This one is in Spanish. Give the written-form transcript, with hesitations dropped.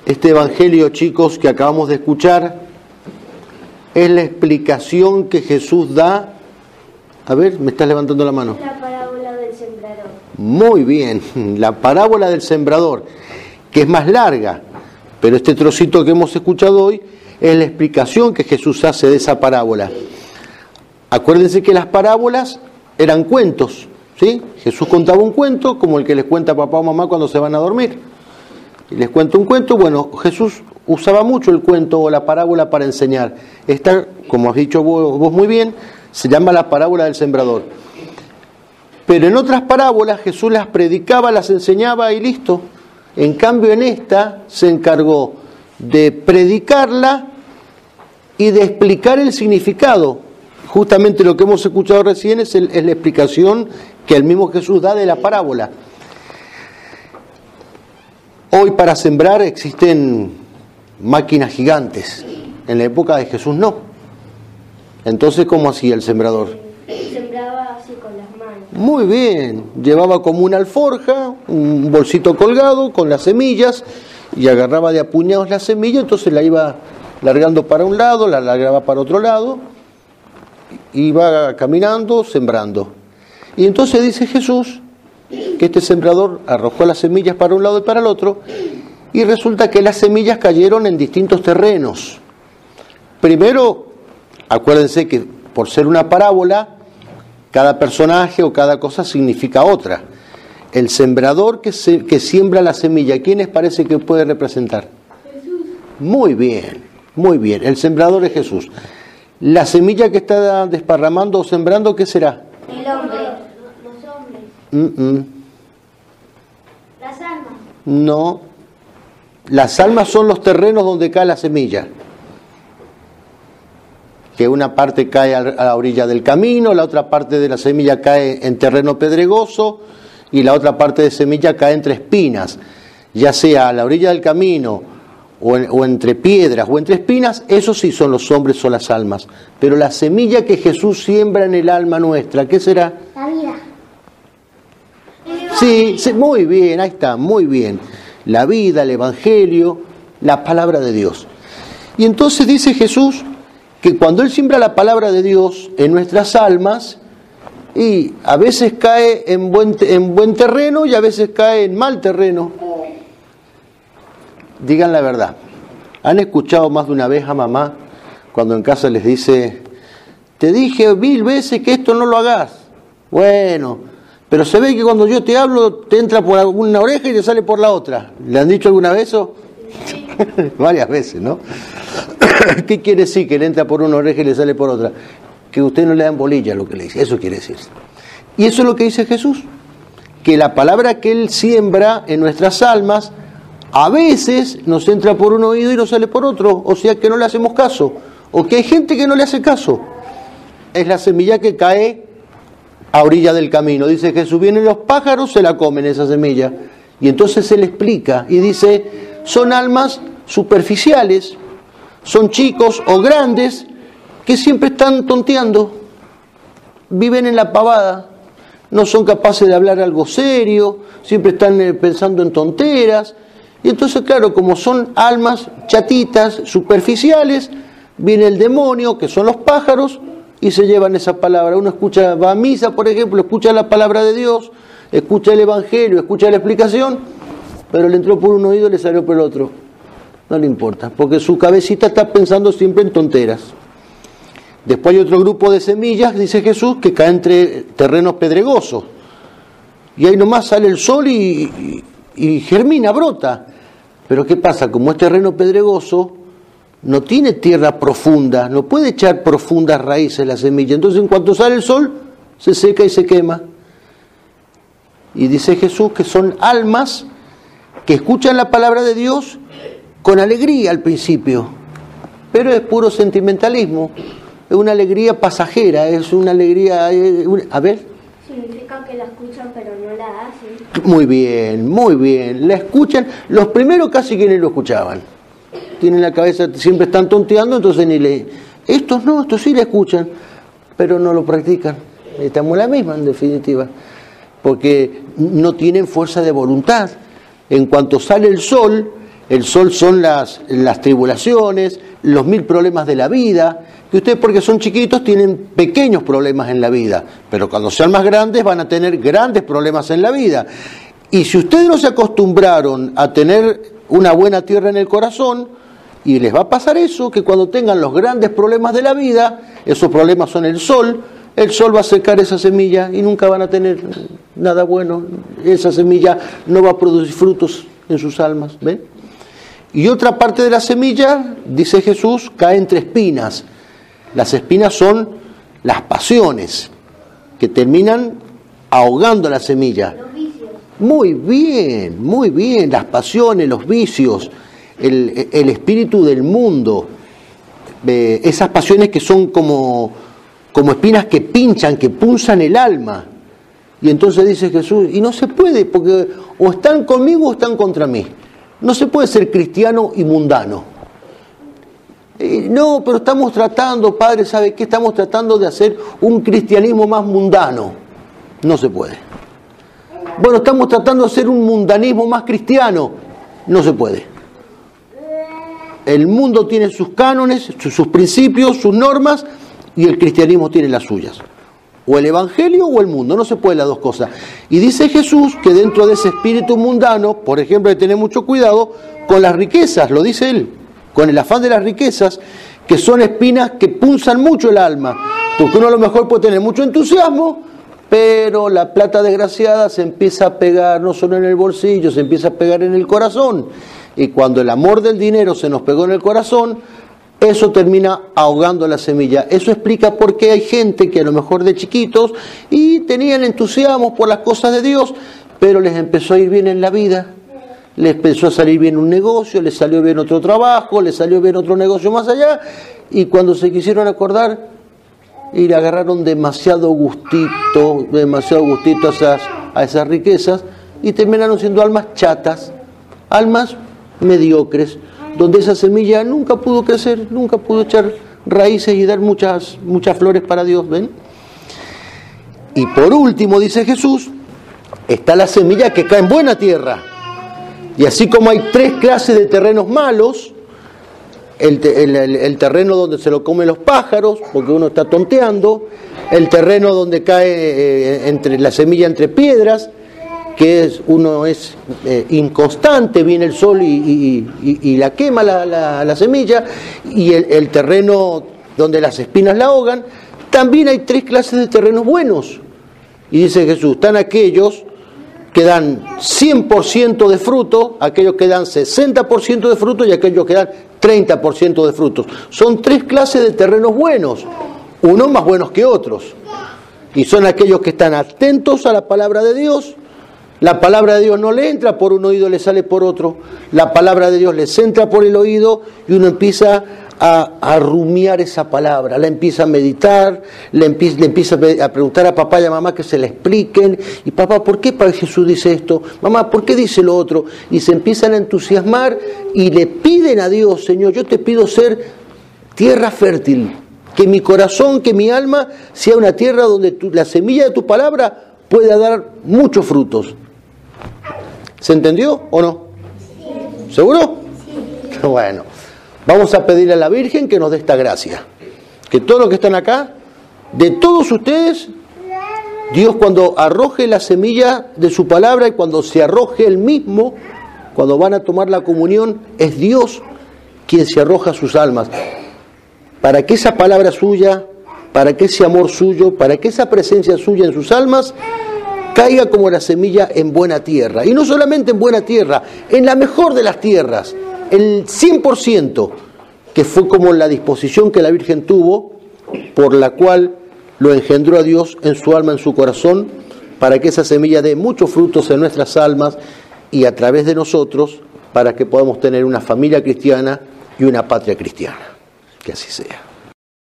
Este evangelio, chicos, que acabamos de escuchar, es la explicación que Jesús da. A ver, me estás levantando la mano. La parábola del sembrador. Muy bien, la parábola del sembrador, que es más larga, pero este trocito que hemos escuchado hoy es la explicación que Jesús hace de esa parábola. Acuérdense que las parábolas eran cuentos, ¿sí? Jesús contaba un cuento como el que les cuenta papá o mamá cuando se van a dormir. Y les cuenta un cuento. Bueno, Jesús usaba mucho el cuento o la parábola para enseñar. Esta, como has dicho vos muy bien, se llama la parábola del sembrador. Pero en otras parábolas Jesús las predicaba, las enseñaba y listo. En cambio en esta se encargó de predicarla y de explicar el significado. Justamente lo que hemos escuchado recién es la explicación que el mismo Jesús da de la parábola. Hoy para sembrar existen máquinas gigantes. En la época de Jesús no. Entonces, ¿cómo hacía el sembrador? Sembraba así con las manos. Muy bien. Llevaba como una alforja, un bolsito colgado con las semillas y agarraba de a puñados la semilla, entonces la iba largando para un lado, la largaba para otro lado, iba caminando, sembrando. Y entonces dice Jesús que este sembrador arrojó las semillas para un lado y para el otro, y resulta que las semillas cayeron en distintos terrenos. Primero, acuérdense que por ser una parábola, cada personaje o cada cosa significa otra. El sembrador que siembra la semilla, ¿quién les parece que puede representar? Jesús. Muy bien, muy bien. El sembrador es Jesús. La semilla que está desparramando o sembrando, ¿qué será? El hombre. Los hombres. Las almas. No. Las almas son los terrenos donde cae la semilla. Que una parte cae a la orilla del camino, la otra parte de la semilla cae en terreno pedregoso y la otra parte de semilla cae entre espinas. Ya sea a la orilla del camino o entre piedras o entre espinas, esos sí son los hombres o las almas. Pero la semilla que Jesús siembra en el alma nuestra, ¿qué será? La vida. Sí, muy bien, ahí está, muy bien. La vida, el Evangelio, la palabra de Dios. Y entonces dice Jesús que cuando Él siembra la palabra de Dios en nuestras almas, y a veces cae en buen terreno y a veces cae en mal terreno. Digan la verdad. ¿Han escuchado más de una vez a mamá cuando en casa les dice: te dije 1000 veces que esto no lo hagas? Bueno, pero se ve que cuando yo te hablo te entra por una oreja y te sale por la otra. ¿Le han dicho alguna vez eso? Varias veces, ¿no? ¿Qué quiere decir que le entra por una oreja y le sale por otra? Que usted no le dan bolilla a lo que le dice. Eso quiere decir. Y eso es lo que dice Jesús. Que la palabra que Él siembra en nuestras almas a veces nos entra por un oído y nos sale por otro. O sea que no le hacemos caso. O que hay gente que no le hace caso. Es la semilla que cae a orilla del camino. Dice Jesús, vienen los pájaros, se la comen esa semilla. Y entonces Él explica y dice, son almas superficiales, son chicos o grandes que siempre están tonteando, viven en la pavada, no son capaces de hablar algo serio, siempre están pensando en tonteras. Y entonces, claro, como son almas chatitas, superficiales, viene el demonio, que son los pájaros, y se llevan esa palabra. Uno escucha, va a misa, por ejemplo, escucha la palabra de Dios, escucha el Evangelio, escucha la explicación, pero le entró por un oído y le salió por el otro. No le importa, porque su cabecita está pensando siempre en tonteras. Después hay otro grupo de semillas, dice Jesús, que cae entre terrenos pedregosos. Y ahí nomás sale el sol y germina, brota. Pero ¿qué pasa? Como es terreno pedregoso, no tiene tierra profunda, no puede echar profundas raíces la semilla. Entonces, en cuanto sale el sol, se seca y se quema. Y dice Jesús que son almas que escuchan la palabra de Dios con alegría al principio, pero es puro sentimentalismo, es una alegría pasajera, es una alegría... A ver. Significa que la escuchan pero no la hacen. Muy bien, la escuchan. Los primeros casi que ni lo escuchaban. Tienen la cabeza, siempre están tonteando, entonces ni le... Estos no, estos sí la escuchan, pero no lo practican. Estamos en la misma, en definitiva, porque no tienen fuerza de voluntad. En cuanto sale el sol, El sol son las tribulaciones, los 1000 problemas de la vida, que ustedes porque son chiquitos tienen pequeños problemas en la vida, pero cuando sean más grandes van a tener grandes problemas en la vida. Y si ustedes no se acostumbraron a tener una buena tierra en el corazón, y les va a pasar eso, que cuando tengan los grandes problemas de la vida, esos problemas son el sol va a secar esa semilla y nunca van a tener nada bueno, esa semilla no va a producir frutos en sus almas, ¿ven? Y otra parte de la semilla, dice Jesús, cae entre espinas. Las espinas son las pasiones, que terminan ahogando la semilla. Los vicios. Muy bien, las pasiones, los vicios, el espíritu del mundo, esas pasiones que son como espinas que pinchan, que punzan el alma. Y entonces dice Jesús, y no se puede, porque o están conmigo o están contra mí. No se puede ser cristiano y mundano. No, pero estamos tratando, Padre, ¿sabe qué? Estamos tratando de hacer un cristianismo más mundano. No se puede. Bueno, estamos tratando de hacer un mundanismo más cristiano. No se puede. El mundo tiene sus cánones, sus principios, sus normas, y el cristianismo tiene las suyas. O el evangelio o el mundo, no se puede las dos cosas. Y dice Jesús que dentro de ese espíritu mundano, por ejemplo, hay que tener mucho cuidado con las riquezas, lo dice él, con el afán de las riquezas, que son espinas que punzan mucho el alma. Porque uno a lo mejor puede tener mucho entusiasmo, pero la plata desgraciada se empieza a pegar no solo en el bolsillo, se empieza a pegar en el corazón. Y cuando el amor del dinero se nos pegó en el corazón, eso termina ahogando la semilla. Eso explica por qué hay gente que a lo mejor de chiquitos y tenían entusiasmo por las cosas de Dios, pero les empezó a ir bien en la vida. Les empezó a salir bien un negocio, les salió bien otro trabajo, les salió bien otro negocio más allá, y cuando se quisieron acordar, y le agarraron demasiado gustito a esas riquezas, y terminaron siendo almas chatas, almas mediocres, donde esa semilla nunca pudo crecer, nunca pudo echar raíces y dar muchas flores para Dios, ¿ven? Y por último, dice Jesús, está la semilla que cae en buena tierra. Y así como hay 3 clases de terrenos malos, el terreno donde se lo comen los pájaros, porque uno está tonteando, el terreno donde cae entre la semilla entre piedras, que uno es inconstante, viene el sol y la quema la semilla, y el terreno donde las espinas la ahogan. También hay 3 clases de terrenos buenos. Y dice Jesús, están aquellos que dan 100% de fruto, aquellos que dan 60% de fruto y aquellos que dan 30% de frutos. Son 3 clases de terrenos buenos, unos más buenos que otros. Y son aquellos que están atentos a la palabra de Dios. La palabra de Dios no le entra por un oído, le sale por otro. La palabra de Dios les entra por el oído y uno empieza a rumiar esa palabra, la empieza a meditar, le empieza a preguntar a papá y a mamá que se la expliquen. Y papá, ¿por qué Jesús dice esto? Mamá, ¿por qué dice lo otro? Y se empiezan a entusiasmar y le piden a Dios, Señor, yo te pido ser tierra fértil, que mi corazón, que mi alma sea una tierra donde la semilla de tu palabra pueda dar muchos frutos. ¿Se entendió o no? Sí. ¿Seguro? Sí. Bueno, vamos a pedirle a la Virgen que nos dé esta gracia. Que todos los que están acá, de todos ustedes, Dios cuando arroje la semilla de su palabra y cuando se arroje Él mismo, cuando van a tomar la comunión, es Dios quien se arroja a sus almas. Para que esa palabra suya, para que ese amor suyo, para que esa presencia suya en sus almas caiga como la semilla en buena tierra. Y no solamente en buena tierra, en la mejor de las tierras, el 100%, que fue como la disposición que la Virgen tuvo, por la cual lo engendró a Dios en su alma, en su corazón, para que esa semilla dé muchos frutos en nuestras almas y a través de nosotros, para que podamos tener una familia cristiana y una patria cristiana. Que así sea.